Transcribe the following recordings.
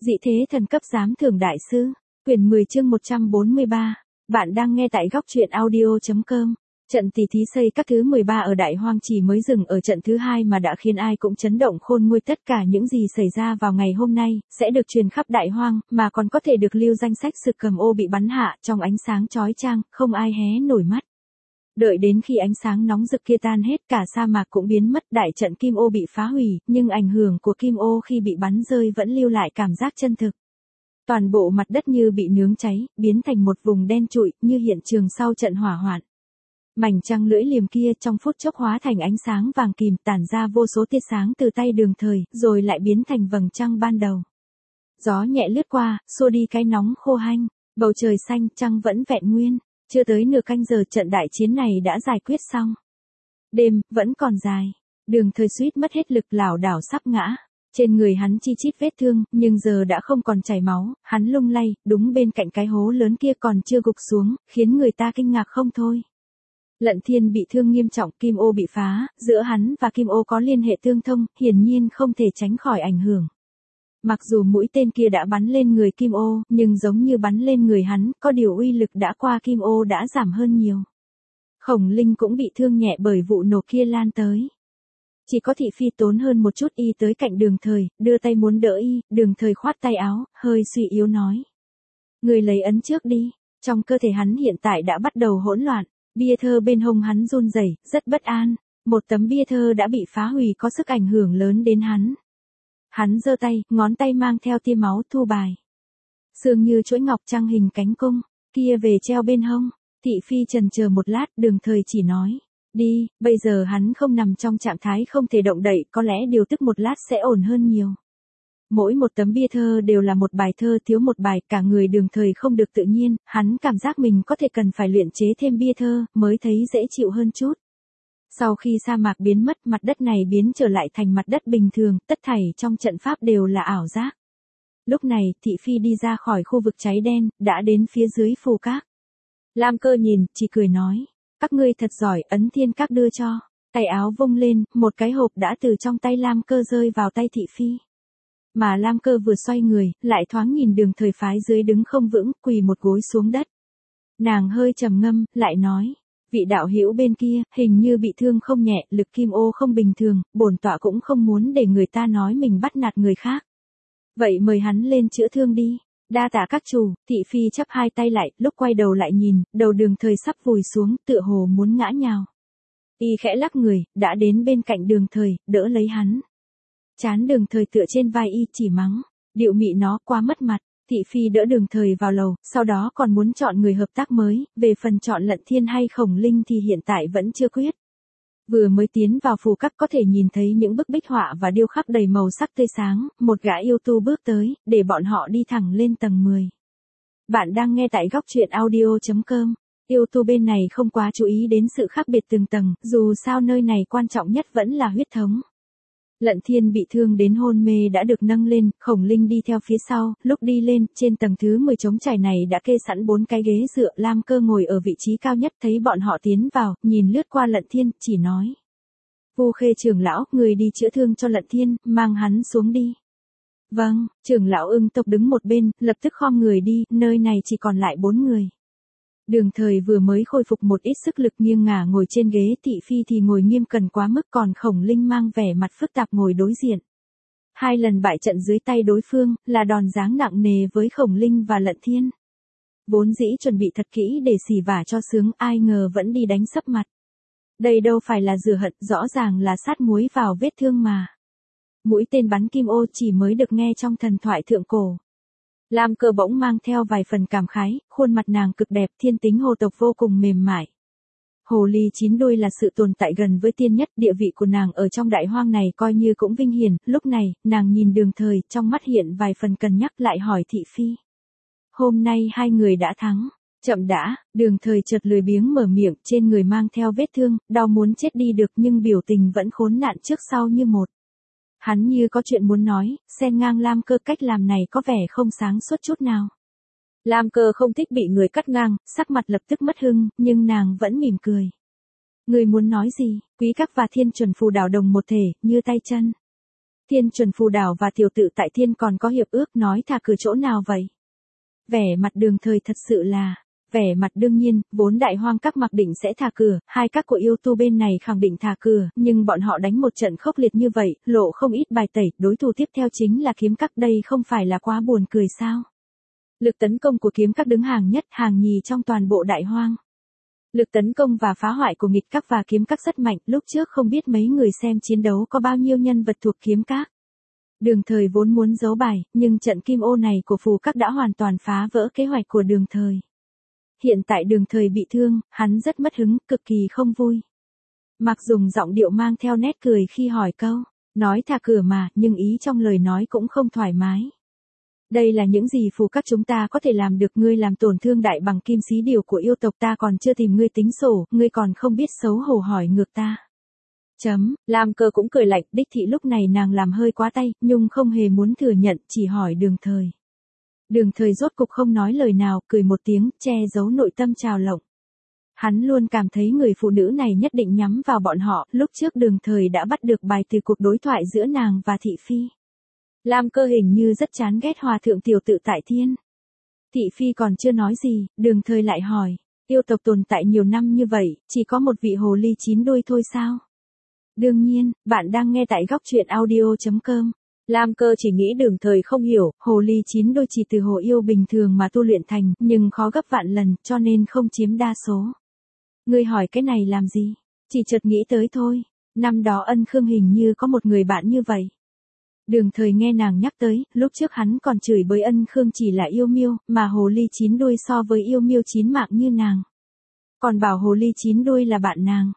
Dị thế thần cấp giám thưởng đại sư. Quyển 10 chương 143. Bạn đang nghe tại góc truyện audio.com. Trận tỷ thí xây các thứ 13 ở Đại Hoang chỉ mới dừng ở trận thứ 2 mà đã khiến ai cũng chấn động khôn nguôi. Tất cả những gì xảy ra vào ngày hôm nay sẽ được truyền khắp Đại Hoang, mà còn có thể được lưu danh sách Sực Cầm Ô bị bắn hạ trong ánh sáng chói chang, không ai hé nổi mắt. Đợi đến khi ánh sáng nóng rực kia tan hết, cả sa mạc cũng biến mất, đại trận Kim Ô bị phá hủy, nhưng ảnh hưởng của Kim Ô khi bị bắn rơi vẫn lưu lại cảm giác chân thực. Toàn bộ mặt đất như bị nướng cháy, biến thành một vùng đen trụi, như hiện trường sau trận hỏa hoạn. Mảnh trăng lưỡi liềm kia trong phút chốc hóa thành ánh sáng vàng kìm, tản ra vô số tia sáng từ tay Đường Thời, rồi lại biến thành vầng trăng ban đầu. Gió nhẹ lướt qua, xua đi cái nóng khô hanh, bầu trời xanh, trăng vẫn vẹn nguyên. Chưa tới nửa canh giờ trận đại chiến này đã giải quyết xong. Đêm, vẫn còn dài. Đường Thời suýt mất hết lực, lảo đảo sắp ngã. Trên người hắn chi chít vết thương, nhưng giờ đã không còn chảy máu, hắn lung lay, đúng bên cạnh cái hố lớn kia còn chưa gục xuống, khiến người ta kinh ngạc không thôi. Lận Thiên bị thương nghiêm trọng, Kim Ô bị phá, giữa hắn và Kim Ô có liên hệ tương thông, hiển nhiên không thể tránh khỏi ảnh hưởng. Mặc dù mũi tên kia đã bắn lên người Kim Ô, nhưng giống như bắn lên người hắn, có điều uy lực đã qua Kim Ô đã giảm hơn nhiều. Khổng Linh cũng bị thương nhẹ bởi vụ nổ kia lan tới. Chỉ có Thị Phi tốn hơn một chút y tới cạnh Đường Thời, đưa tay muốn đỡ y, Đường Thời khoát tay áo, hơi suy yếu nói. Người lấy ấn trước đi, trong cơ thể hắn hiện tại đã bắt đầu hỗn loạn, bia thơ bên hông hắn run rẩy, rất bất an, một tấm bia thơ đã bị phá hủy có sức ảnh hưởng lớn đến hắn. Hắn giơ tay, ngón tay mang theo tia máu thu bài. Sương như chuỗi ngọc trăng hình cánh cung, kia về treo bên hông. Thị Phi chần chờ một lát, Đường Thời chỉ nói. Đi, bây giờ hắn không nằm trong trạng thái không thể động đậy, có lẽ điều tức một lát sẽ ổn hơn nhiều. Mỗi một tấm bia thơ đều là một bài thơ, thiếu một bài, cả người Đường Thời không được tự nhiên, hắn cảm giác mình có thể cần phải luyện chế thêm bia thơ, mới thấy dễ chịu hơn chút. Sau khi sa mạc biến mất, mặt đất này biến trở lại thành mặt đất bình thường, tất thảy trong trận pháp đều là ảo giác. Lúc này, Thị Phi đi ra khỏi khu vực cháy đen, đã đến phía dưới phù các. Lam Cơ nhìn, chỉ cười nói, các ngươi thật giỏi, ấn thiên các đưa cho. Tay áo vung lên, một cái hộp đã từ trong tay Lam Cơ rơi vào tay Thị Phi. Mà Lam Cơ vừa xoay người, lại thoáng nhìn Đường Thời phái dưới đứng không vững, quỳ một gối xuống đất. Nàng hơi trầm ngâm, lại nói. Vị đạo hữu bên kia, hình như bị thương không nhẹ, lực Kim Ô không bình thường, bổn tọa cũng không muốn để người ta nói mình bắt nạt người khác. Vậy mời hắn lên chữa thương đi. Đa tạ các chủ. Thị Phi chắp hai tay lại, lúc quay đầu lại nhìn, đầu Đường Thời sắp vùi xuống, tựa hồ muốn ngã nhào. Y khẽ lắc người, đã đến bên cạnh Đường Thời, đỡ lấy hắn. Chán Đường Thời tựa trên vai y, chỉ mắng, điệu mị nó quá mất mặt. Thị Phi đỡ Đường Thời vào lầu, sau đó còn muốn chọn người hợp tác mới, về phần chọn Lận Thiên hay Khổng Linh thì hiện tại vẫn chưa quyết. Vừa mới tiến vào phù các có thể nhìn thấy những bức bích họa và điêu khắc đầy màu sắc tươi sáng, một gã yêu tu bước tới, để bọn họ đi thẳng lên tầng 10. Bạn đang nghe tại góc truyện audio.com. Yêu tu bên này không quá chú ý đến sự khác biệt từng tầng, dù sao nơi này quan trọng nhất vẫn là huyết thống. Lận Thiên bị thương đến hôn mê đã được nâng lên, Khổng Linh đi theo phía sau, lúc đi lên, trên tầng thứ 10 trống trải này đã kê sẵn 4 cái ghế dựa, Lam Cơ ngồi ở vị trí cao nhất, thấy bọn họ tiến vào, nhìn lướt qua Lận Thiên, chỉ nói. Vu Khê trưởng lão, người đi chữa thương cho Lận Thiên, mang hắn xuống đi. Vâng, trưởng lão Ưng tộc đứng một bên, lập tức khom người đi, nơi này chỉ còn lại 4 người. Đường Thời vừa mới khôi phục một ít sức lực nghiêng ngả ngồi trên ghế, Thị Phi thì ngồi nghiêm cẩn quá mức, còn Khổng Linh mang vẻ mặt phức tạp ngồi đối diện. 2 lần bại trận dưới tay đối phương, là đòn giáng nặng nề với Khổng Linh và Lận Thiên. Vốn dĩ chuẩn bị thật kỹ để xỉ vả cho sướng, ai ngờ vẫn đi đánh sấp mặt. Đây đâu phải là rửa hận, rõ ràng là sát muối vào vết thương mà. Mũi tên bắn Kim Ô chỉ mới được nghe trong thần thoại thượng cổ. Lam Cơ bỗng mang theo vài phần cảm khái, khuôn mặt nàng cực đẹp, thiên tính hồ tộc vô cùng mềm mại. Hồ ly 9 đuôi là sự tồn tại gần với tiên nhất, địa vị của nàng ở trong Đại Hoang này coi như cũng vinh hiển, lúc này, nàng nhìn Đường Thời, trong mắt hiện vài phần cân nhắc, lại hỏi Thị Phi. Hôm nay hai người đã thắng. Chậm đã, Đường Thời chợt lười biếng mở miệng, trên người mang theo vết thương, đau muốn chết đi được nhưng biểu tình vẫn khốn nạn trước sau như một. Hắn như có chuyện muốn nói, xen ngang Lam Cơ, cách làm này có vẻ không sáng suốt chút nào. Lam Cơ không thích bị người cắt ngang, sắc mặt lập tức mất hưng, nhưng nàng vẫn mỉm cười. Người muốn nói gì? Quý các và Thiên Chuẩn Phù đảo đồng một thể, như tay chân. Thiên Chuẩn Phù Đảo và Tiểu Tự Tại Thiên còn có hiệp ước nói thả cửa chỗ nào vậy? Vẻ mặt Đường Thời thật sự là, vẻ mặt đương nhiên, vốn Đại Hoang các mặc định sẽ thả cửa, hai các của yêu tu bên này khẳng định thả cửa, nhưng bọn họ đánh một trận khốc liệt như vậy, lộ không ít bài tẩy, đối thủ tiếp theo chính là kiếm các, đây không phải là quá buồn cười sao? Lực tấn công của kiếm các đứng hàng nhất, hàng nhì trong toàn bộ Đại Hoang. Lực tấn công và phá hoại của nghịch các và kiếm các rất mạnh, lúc trước không biết mấy người xem chiến đấu có bao nhiêu nhân vật thuộc kiếm các. Đường Thời vốn muốn giấu bài, nhưng trận kim ô này của phù các đã hoàn toàn phá vỡ kế hoạch của Đường Thời. Hiện tại Đường Thời bị thương, hắn rất mất hứng, cực kỳ không vui. Mặc dùng giọng điệu mang theo nét cười khi hỏi câu, nói thả cửa mà, nhưng ý trong lời nói cũng không thoải mái. Đây là những gì phù các chúng ta có thể làm được, ngươi làm tổn thương đại bằng kim xí điều của yêu tộc ta còn chưa tìm ngươi tính sổ, ngươi còn không biết xấu hổ hỏi ngược ta. Lam Cơ cũng cười lạnh, đích thị lúc này nàng làm hơi quá tay, nhưng không hề muốn thừa nhận, chỉ hỏi Đường Thời. Đường Thời rốt cục không nói lời nào, cười một tiếng, che giấu nội tâm trào lộng. Hắn luôn cảm thấy người phụ nữ này nhất định nhắm vào bọn họ, lúc trước Đường Thời đã bắt được bài từ cuộc đối thoại giữa nàng và Thị Phi. Lam Cơ hình như rất chán ghét hòa thượng Tiểu Tự Tại Thiên. Thị Phi còn chưa nói gì, Đường Thời lại hỏi, yêu tộc tồn tại nhiều năm như vậy, chỉ có một vị hồ ly 9 đuôi thôi sao? Đương nhiên, bạn đang nghe tại góc truyện audio.com. Lam Cơ chỉ nghĩ Đường Thời không hiểu, hồ ly 9 đôi chỉ từ hồ yêu bình thường mà tu luyện thành, nhưng khó gấp vạn lần, cho nên không chiếm đa số. Ngươi hỏi cái này làm gì? Chỉ chợt nghĩ tới thôi. Năm đó Ân Khương hình như có một người bạn như vậy. Đường Thời nghe nàng nhắc tới, lúc trước hắn còn chửi bới Ân Khương chỉ là yêu miêu, mà hồ ly 9 đuôi so với yêu miêu 9 mạng như nàng. Còn bảo hồ ly 9 đuôi là bạn nàng.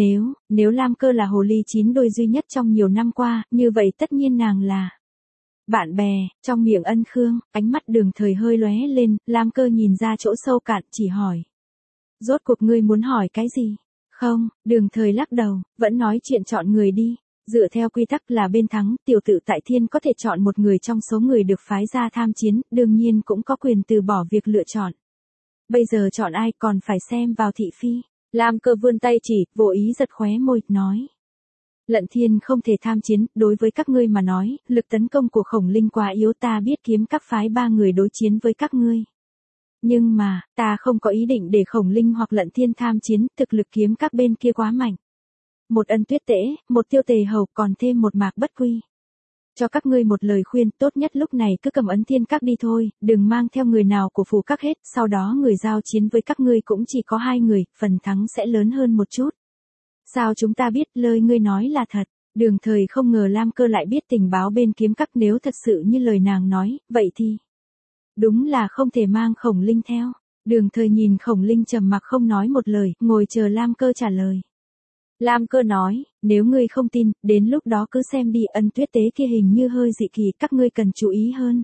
Nếu Lam Cơ là hồ ly 9 đuôi duy nhất trong nhiều năm qua, như vậy tất nhiên nàng là bạn bè. Trong miệng Ân Khương, ánh mắt Đường Thời hơi lóe lên, Lam Cơ nhìn ra chỗ sâu cạn, chỉ hỏi. Rốt cuộc ngươi muốn hỏi cái gì? Không, Đường Thời lắc đầu, vẫn nói chuyện chọn người đi. Dựa theo quy tắc là bên thắng, Tiểu Tự Tại Thiên có thể chọn một người trong số người được phái ra tham chiến, đương nhiên cũng có quyền từ bỏ việc lựa chọn. Bây giờ chọn ai còn phải xem vào Thị Phi. Lam Cơ vươn tay chỉ, vô ý giật khóe môi, nói. Lận Thiên không thể tham chiến, đối với các ngươi mà nói, lực tấn công của Khổng Linh quá yếu, ta biết kiếm các phái 3 người đối chiến với các ngươi. Nhưng mà, ta không có ý định để Khổng Linh hoặc Lận Thiên tham chiến, thực lực kiếm các bên kia quá mạnh. Một Ân Tuyết Tễ, một Tiêu Tề Hầu, còn thêm một Mạc Bất Quy. Cho các ngươi một lời khuyên, tốt nhất lúc này cứ cầm Ấn Thiên các đi thôi, đừng mang theo người nào của phù các hết, sau đó người giao chiến với các ngươi cũng chỉ có 2 người, phần thắng sẽ lớn hơn một chút. Sao chúng ta biết lời ngươi nói là thật? Đường Thời không ngờ Lam Cơ lại biết tình báo bên kiếm các, nếu thật sự như lời nàng nói, vậy thì đúng là không thể mang Khổng Linh theo. Đường Thời nhìn Khổng Linh trầm mặc không nói một lời, ngồi chờ Lam Cơ trả lời. Lam Cơ nói, nếu ngươi không tin, đến lúc đó cứ xem đi, Ân Tuyết Tế kia hình như hơi dị kỳ, các ngươi cần chú ý hơn.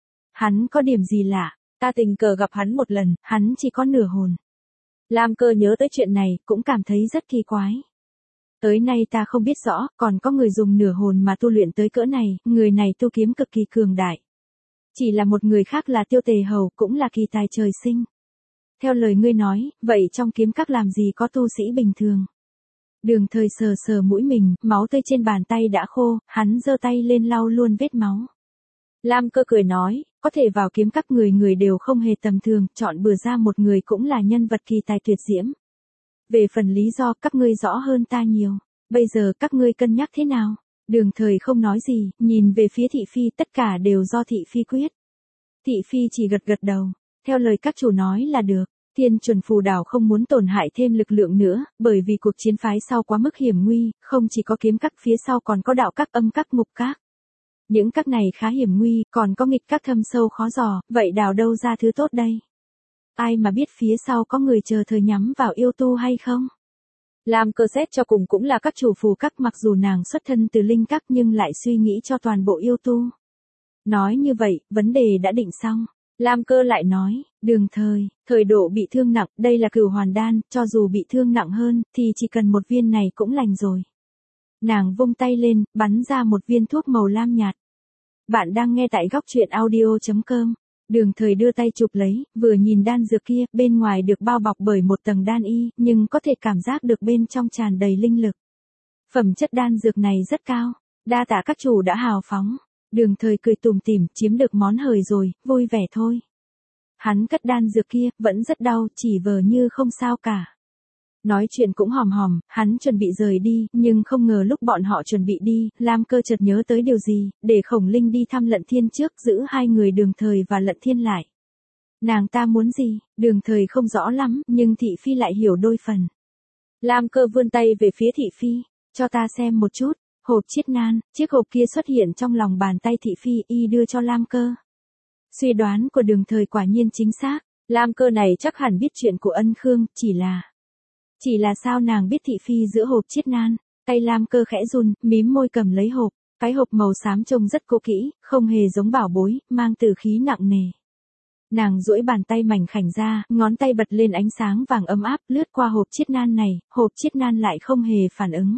Hắn có điểm gì lạ, ta tình cờ gặp hắn một lần, hắn chỉ có nửa hồn. Lam Cơ nhớ tới chuyện này, cũng cảm thấy rất kỳ quái. Tới nay ta không biết rõ, còn có người dùng nửa hồn mà tu luyện tới cỡ này, người này tu kiếm cực kỳ cường đại. Chỉ là một người khác là Tiêu Tề Hầu, cũng là kỳ tài trời sinh. Theo lời ngươi nói, vậy trong kiếm các làm gì có tu sĩ bình thường? Đường Thời sờ sờ mũi mình, máu tươi trên bàn tay đã khô, hắn giơ tay lên lau luôn vết máu. Lam Cơ cười nói, có thể vào kiếm các người đều không hề tầm thường, chọn bừa ra một người cũng là nhân vật kỳ tài tuyệt diễm. Về phần lý do các ngươi rõ hơn ta nhiều, bây giờ các ngươi cân nhắc thế nào? Đường Thời không nói gì, nhìn về phía Thị Phi, tất cả đều do Thị Phi quyết. Thị Phi chỉ gật gật đầu, theo lời các chủ nói là được. Thiên Chuẩn Phù Đảo không muốn tổn hại thêm lực lượng nữa, bởi vì cuộc chiến phái sau quá mức hiểm nguy, không chỉ có kiếm các, phía sau còn có đạo các, âm các, ngục các. Những các này khá hiểm nguy, còn có nghịch các thâm sâu khó dò, vậy đào đâu ra thứ tốt đây? Ai mà biết phía sau có người chờ thời nhắm vào yêu tu hay không? Lam Cơ xét cho cùng cũng là các chủ phù các, mặc dù nàng xuất thân từ linh các nhưng lại suy nghĩ cho toàn bộ yêu tu. Nói như vậy, vấn đề đã định xong. Lam Cơ lại nói, Đường Thời độ bị thương nặng, đây là Cửu Hoàn Đan, cho dù bị thương nặng hơn, thì chỉ cần một viên này cũng lành rồi. Nàng vung tay lên, bắn ra một viên thuốc màu lam nhạt. Bạn đang nghe tại góc truyện audio.com. Đường Thời đưa tay chụp lấy, vừa nhìn đan dược kia, bên ngoài được bao bọc bởi một tầng đan y, nhưng có thể cảm giác được bên trong tràn đầy linh lực. Phẩm chất đan dược này rất cao. Đa tạ các chủ đã hào phóng. Đường Thời cười tủm tỉm, chiếm được món hời rồi, vui vẻ thôi. Hắn cất đan dược kia, vẫn rất đau, chỉ vờ như không sao cả. Nói chuyện cũng hòm hòm, hắn chuẩn bị rời đi, nhưng không ngờ lúc bọn họ chuẩn bị đi, Lam Cơ chợt nhớ tới điều gì, để Khổng Linh đi thăm Lận Thiên trước, giữ hai người Đường Thời và Lận Thiên lại. Nàng ta muốn gì, Đường Thời không rõ lắm, nhưng Thị Phi lại hiểu đôi phần. Lam Cơ vươn tay về phía Thị Phi, cho ta xem một chút, hộp chiết nan, chiếc hộp kia xuất hiện trong lòng bàn tay Thị Phi, y đưa cho Lam Cơ. Suy đoán của Đường Thời quả nhiên chính xác, Lam Cơ này chắc hẳn biết chuyện của Ân Khương, chỉ là sao nàng biết Thị Phi giữa hộp chiết nan, tay Lam Cơ khẽ run, mím môi cầm lấy hộp, cái hộp màu xám trông rất cũ kỹ, không hề giống bảo bối, mang từ khí nặng nề. Nàng duỗi bàn tay mảnh khảnh ra, ngón tay bật lên ánh sáng vàng ấm áp, lướt qua hộp chiết nan này, hộp chiết nan lại không hề phản ứng.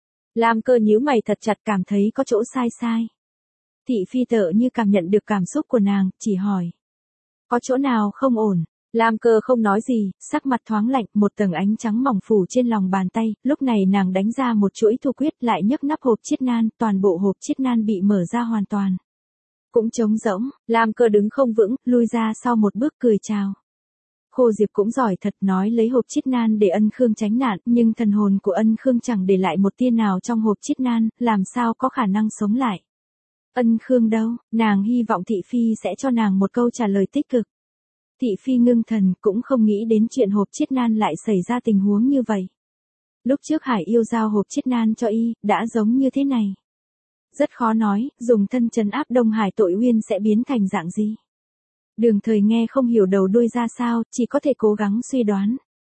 Lam Cơ nhíu mày thật chặt, cảm thấy có chỗ sai. Thị Phi tựa như cảm nhận được cảm xúc của nàng, chỉ hỏi. Có chỗ nào không ổn? Lam Cơ không nói gì, sắc mặt thoáng lạnh, một tầng ánh trắng mỏng phủ trên lòng bàn tay, lúc này nàng đánh ra một chuỗi thủ quyết, lại nhấc nắp hộp chiết nan, toàn bộ hộp chiết nan bị mở ra hoàn toàn. Cũng trống rỗng, Lam Cơ đứng không vững, lui ra sau một bước cười chào. Khô Diệp cũng giỏi thật, nói lấy hộp chiết nan để Ân Khương tránh nạn, nhưng thần hồn của Ân Khương chẳng để lại một tia nào trong hộp chiết nan, làm sao có khả năng sống lại. Ân Khương đâu, nàng hy vọng Thị Phi sẽ cho nàng một câu trả lời tích cực. Thị Phi ngưng thần, cũng không nghĩ đến chuyện hộp chiết nan lại xảy ra tình huống như vậy. Lúc trước Hải Yêu giao hộp chiết nan cho y, đã giống như thế này. Rất khó nói, dùng thân trấn áp Đông Hải Tội Uyên sẽ biến thành dạng gì. Đường Thời nghe không hiểu đầu đuôi ra sao, chỉ có thể cố gắng suy đoán.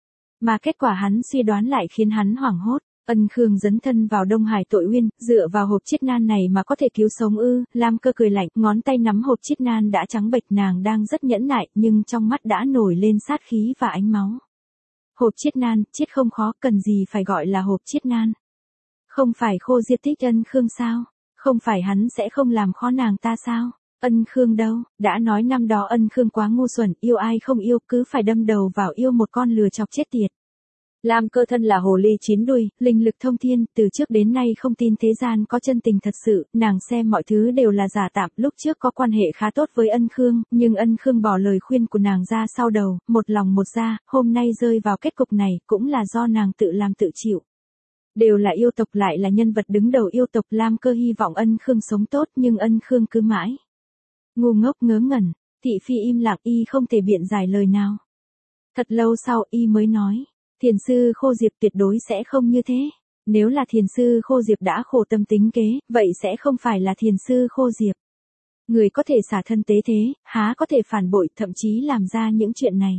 Mà kết quả hắn suy đoán lại khiến hắn hoảng hốt. Ân Khương dấn thân vào Đông Hải Tội Uyên, dựa vào hộp chiết nan này mà có thể cứu sống ư? Lam Cơ cười lạnh, ngón tay nắm hộp chiết nan đã trắng bệch, nàng đang rất nhẫn nại, nhưng trong mắt đã nổi lên sát khí và ánh máu. Hộp chiết nan, chiết không khó, cần gì phải gọi là hộp chiết nan. Không phải Khô Diệp thích Ân Khương sao? Không phải hắn sẽ không làm khó nàng ta sao? Ân Khương đâu, đã nói năm đó Ân Khương quá ngu xuẩn, yêu ai không yêu, cứ phải đâm đầu vào yêu một con lừa chọc chết tiệt. Lam Cơ thân là hồ ly chín đuôi, linh lực thông thiên, từ trước đến nay không tin thế gian có chân tình thật sự, nàng xem mọi thứ đều là giả tạm, lúc trước có quan hệ khá tốt với Ân Khương, nhưng Ân Khương bỏ lời khuyên của nàng ra sau đầu, một lòng một dạ, hôm nay rơi vào kết cục này, cũng là do nàng tự làm tự chịu. Đều là yêu tộc, lại là nhân vật đứng đầu yêu tộc, Lam Cơ hy vọng Ân Khương sống tốt, nhưng Ân Khương cứ mãi ngu ngốc ngớ ngẩn. Thị Phi im lặng, y không thể biện giải lời nào. Thật lâu sau y mới nói. Thiền sư Khô Diệp tuyệt đối sẽ không như thế. Nếu là thiền sư Khô Diệp đã khổ tâm tính kế, vậy sẽ không phải là thiền sư Khô Diệp. Người có thể xả thân tế thế, há có thể phản bội, thậm chí làm ra những chuyện này.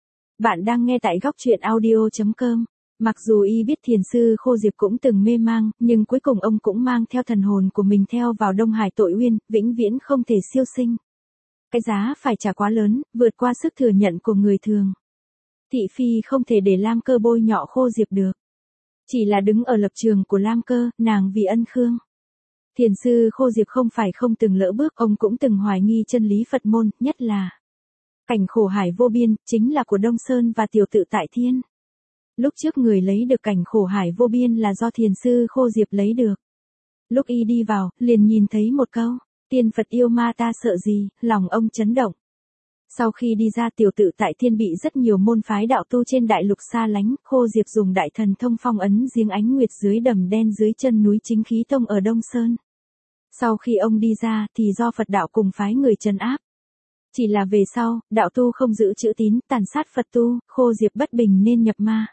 Bạn đang nghe tại góc truyện audio.com. Mặc dù y biết thiền sư Khô Diệp cũng từng mê mang, nhưng cuối cùng ông cũng mang theo thần hồn của mình theo vào Đông Hải Tội Uyên, vĩnh viễn không thể siêu sinh. Cái giá phải trả quá lớn, vượt qua sức thừa nhận của người thường. Thị Phi không thể để Lam Cơ bôi nhọ Khô Diệp được. Chỉ là đứng ở lập trường của Lam Cơ, nàng vì Ân Khương. Thiền sư Khô Diệp không phải không từng lỡ bước, ông cũng từng hoài nghi chân lý Phật môn, nhất là cảnh khổ hải vô biên, chính là của Đông Sơn và Tiểu Tự Tại Thiên. Lúc trước người lấy được cảnh khổ hải vô biên là do thiền sư Khô Diệp lấy được. Lúc y đi vào, liền nhìn thấy một câu, tiên Phật yêu ma ta sợ gì, lòng ông chấn động. Sau khi đi ra Tiểu Tự Tại Thiên bị rất nhiều môn phái đạo tu trên đại lục xa lánh, Khô Diệp dùng đại thần thông phong ấn giếng ánh nguyệt dưới đầm đen dưới chân núi Chính Khí Tông ở Đông Sơn. Sau khi ông đi ra thì do Phật đạo cùng phái người trấn áp. Chỉ là về sau, đạo tu không giữ chữ tín, tàn sát Phật tu, Khô Diệp bất bình nên nhập ma.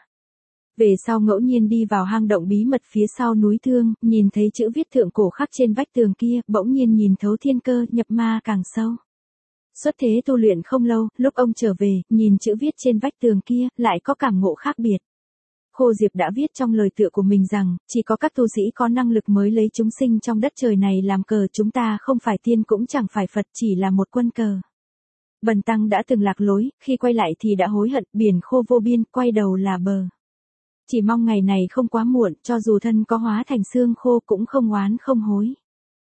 Về sau ngẫu nhiên đi vào hang động bí mật phía sau núi Thương, nhìn thấy chữ viết thượng cổ khắc trên vách tường kia, bỗng nhiên nhìn thấu thiên cơ, nhập ma càng sâu. Xuất thế tu luyện không lâu, lúc ông trở về, nhìn chữ viết trên vách tường kia, lại có cảm ngộ khác biệt. Khô Diệp đã viết trong lời tựa của mình rằng, chỉ có các tu sĩ có năng lực mới lấy chúng sinh trong đất trời này làm cờ, chúng ta không phải tiên cũng chẳng phải Phật, chỉ là một quân cờ. Bần tăng đã từng lạc lối, khi quay lại thì đã hối hận, biển khô vô biên, quay đầu là bờ. Chỉ mong ngày này không quá muộn, cho dù thân có hóa thành xương khô cũng không oán không hối.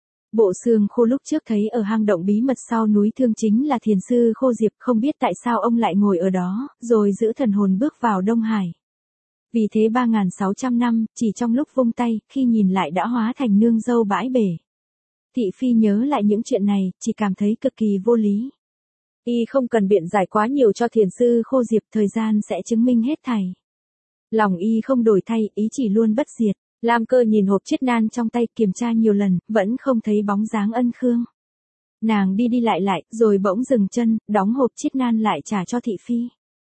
Bộ xương khô lúc trước thấy ở hang động bí mật sau núi Thương chính là thiền sư Khô Diệp, không biết tại sao ông lại ngồi ở đó, rồi giữ thần hồn bước vào Đông Hải. Vì thế 3.600 năm, chỉ trong lúc vung tay, khi nhìn lại đã hóa thành nương dâu bãi bể. Thị phi nhớ lại những chuyện này, chỉ cảm thấy cực kỳ vô lý. Y không cần biện giải quá nhiều cho thiền sư Khô Diệp, thời gian sẽ chứng minh hết thảy. Lòng y không đổi thay, ý chỉ luôn bất diệt. Lam Cơ nhìn hộp chiết nan trong tay, kiểm tra nhiều lần, vẫn không thấy bóng dáng Ân Khương. Nàng đi đi lại, rồi bỗng dừng chân, đóng hộp chiết nan lại trả cho thị phi.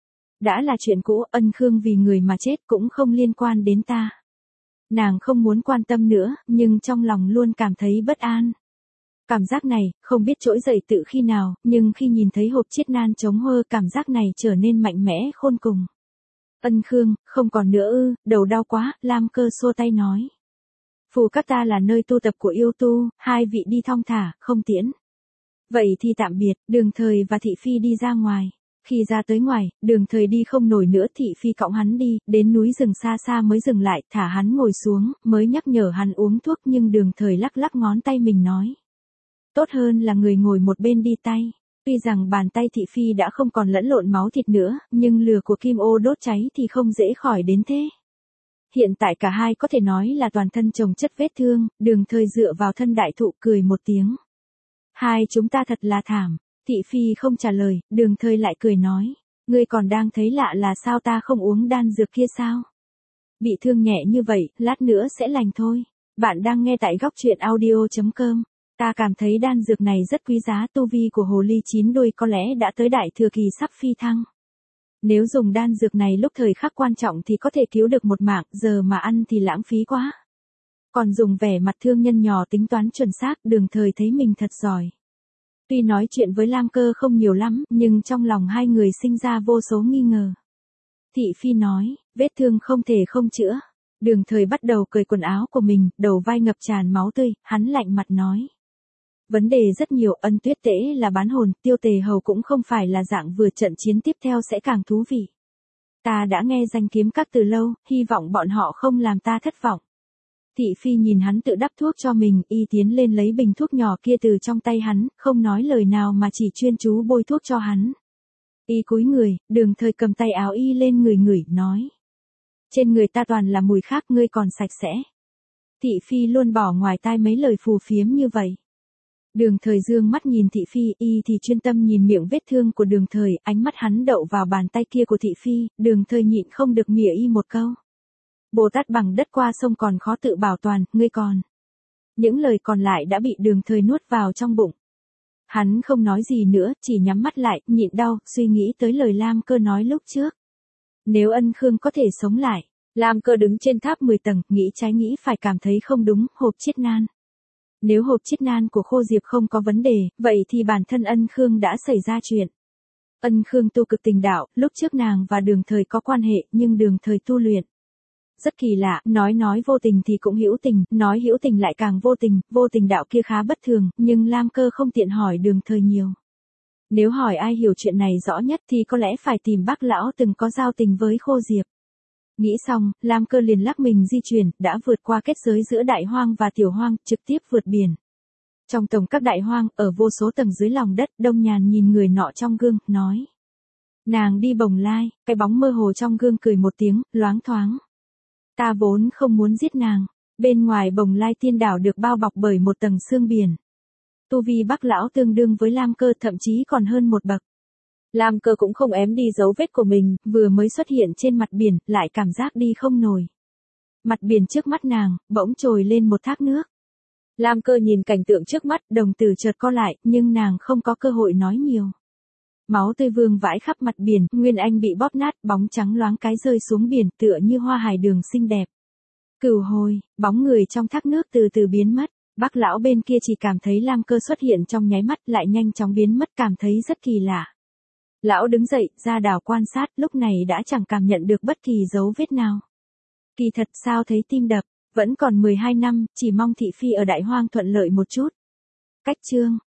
Đã là chuyện cũ, Ân Khương vì người mà chết cũng không liên quan đến ta. Nàng không muốn quan tâm nữa, nhưng trong lòng luôn cảm thấy bất an. Cảm giác này, không biết trỗi dậy tự khi nào, nhưng khi nhìn thấy hộp chiết nan trống hơ, cảm giác này trở nên mạnh mẽ khôn cùng. Ân Khương, không còn nữa ư, đầu đau quá, Lam Cơ xua tay nói. Phù các ta là nơi tu tập của yêu tu, hai vị đi thong thả, không tiễn. Vậy thì tạm biệt, Đường Thời và Thị Phi đi ra ngoài. Khi ra tới ngoài, Đường Thời đi không nổi nữa, Thị Phi cõng hắn đi, đến núi rừng xa xa mới dừng lại, thả hắn ngồi xuống, mới nhắc nhở hắn uống thuốc, nhưng Đường Thời lắc lắc ngón tay mình nói. Tốt hơn là người ngồi một bên đi tay. Tuy rằng bàn tay Thị Phi đã không còn lẫn lộn máu thịt nữa, nhưng lửa của kim ô đốt cháy thì không dễ khỏi đến thế. Hiện tại cả hai có thể nói là toàn thân chồng chất vết thương, Đường Thời dựa vào thân đại thụ cười một tiếng. Hai chúng ta thật là thảm. Thị Phi không trả lời, Đường Thời lại cười nói. Ngươi còn đang thấy lạ là sao ta không uống đan dược kia sao? Bị thương nhẹ như vậy, lát nữa sẽ lành thôi. Bạn đang nghe tại góc truyện audio.com. Ta cảm thấy đan dược này rất quý giá, tu vi của hồ ly chín đuôi có lẽ đã tới đại thừa kỳ sắp phi thăng. Nếu dùng đan dược này lúc thời khắc quan trọng thì có thể cứu được một mạng, giờ mà ăn thì lãng phí quá. Còn dùng vẻ mặt thương nhân nhỏ tính toán chuẩn xác, Đường Thời thấy mình thật giỏi. Tuy nói chuyện với Lam Cơ không nhiều lắm, nhưng trong lòng hai người sinh ra vô số nghi ngờ. Thị Phi nói, vết thương không thể không chữa. Đường Thời bắt đầu cởi quần áo của mình, đầu vai ngập tràn máu tươi, hắn lạnh mặt nói. Vấn đề rất nhiều, Ân Tuyết Tễ là bán hồn, Tiêu Tề Hầu cũng không phải là dạng vừa, trận chiến tiếp theo sẽ càng thú vị. Ta đã nghe danh kiếm các từ lâu, hy vọng bọn họ không làm ta thất vọng. Thị Phi nhìn hắn tự đắp thuốc cho mình, y tiến lên lấy bình thuốc nhỏ kia từ trong tay hắn, không nói lời nào mà chỉ chuyên chú bôi thuốc cho hắn. Y cúi người, Đường Thời cầm tay áo y lên người ngửi, nói. Trên người ta toàn là mùi khác, ngươi còn sạch sẽ. Thị Phi luôn bỏ ngoài tai mấy lời phù phiếm như vậy. Đường Thời dương mắt nhìn Thị Phi, y thì chuyên tâm nhìn miệng vết thương của Đường Thời, ánh mắt hắn đậu vào bàn tay kia của Thị Phi, Đường Thời nhịn không được mỉa y một câu. Bồ Tát bằng đất qua sông còn khó tự bảo toàn, ngươi còn. Những lời còn lại đã bị Đường Thời nuốt vào trong bụng. Hắn không nói gì nữa, chỉ nhắm mắt lại, nhịn đau, suy nghĩ tới lời Lam Cơ nói lúc trước. Nếu Ân Khương có thể sống lại, Lam Cơ đứng trên tháp 10 tầng, nghĩ trái nghĩ phải cảm thấy không đúng, hộp chiết nan. Nếu hộp chiết nan của Khô Diệp không có vấn đề, vậy thì bản thân Ân Khương đã xảy ra chuyện. Ân Khương tu cực tình đạo, lúc trước nàng và Đường Thời có quan hệ, nhưng Đường Thời tu luyện. Rất kỳ lạ, nói vô tình thì cũng hữu tình, nói hữu tình lại càng vô tình đạo kia khá bất thường, nhưng Lam Cơ không tiện hỏi Đường Thời nhiều. Nếu hỏi ai hiểu chuyện này rõ nhất thì có lẽ phải tìm bác lão từng có giao tình với Khô Diệp. Nghĩ xong, Lam Cơ liền lắc mình di chuyển, đã vượt qua kết giới giữa đại hoang và tiểu hoang, trực tiếp vượt biển. Trong tổng các đại hoang, ở vô số tầng dưới lòng đất, Đông Nhàn nhìn người nọ trong gương, nói. Nàng đi bồng lai, cái bóng mơ hồ trong gương cười một tiếng, loáng thoáng. Ta vốn không muốn giết nàng. Bên ngoài bồng lai tiên đảo được bao bọc bởi một tầng sương biển. Tu vi Bắc lão tương đương với Lam Cơ, thậm chí còn hơn một bậc. Lam Cơ cũng không ém đi dấu vết của mình, vừa mới xuất hiện trên mặt biển, lại cảm giác đi không nổi. Mặt biển trước mắt nàng, bỗng trồi lên một thác nước. Lam Cơ nhìn cảnh tượng trước mắt, đồng tử chợt co lại, nhưng nàng không có cơ hội nói nhiều. Máu tươi vương vãi khắp mặt biển, Nguyên Anh bị bóp nát, bóng trắng loáng cái rơi xuống biển, tựa như hoa hải đường xinh đẹp. Cửu hồi, bóng người trong thác nước từ từ biến mất. Bác lão bên kia chỉ cảm thấy Lam Cơ xuất hiện trong nháy mắt, lại nhanh chóng biến mất, cảm thấy rất kỳ lạ. Lão đứng dậy, ra đảo quan sát, lúc này đã chẳng cảm nhận được bất kỳ dấu vết nào. Kỳ thật sao thấy tim đập, vẫn còn 12 năm, chỉ mong Thị Phi ở đại hoang thuận lợi một chút. Cách chương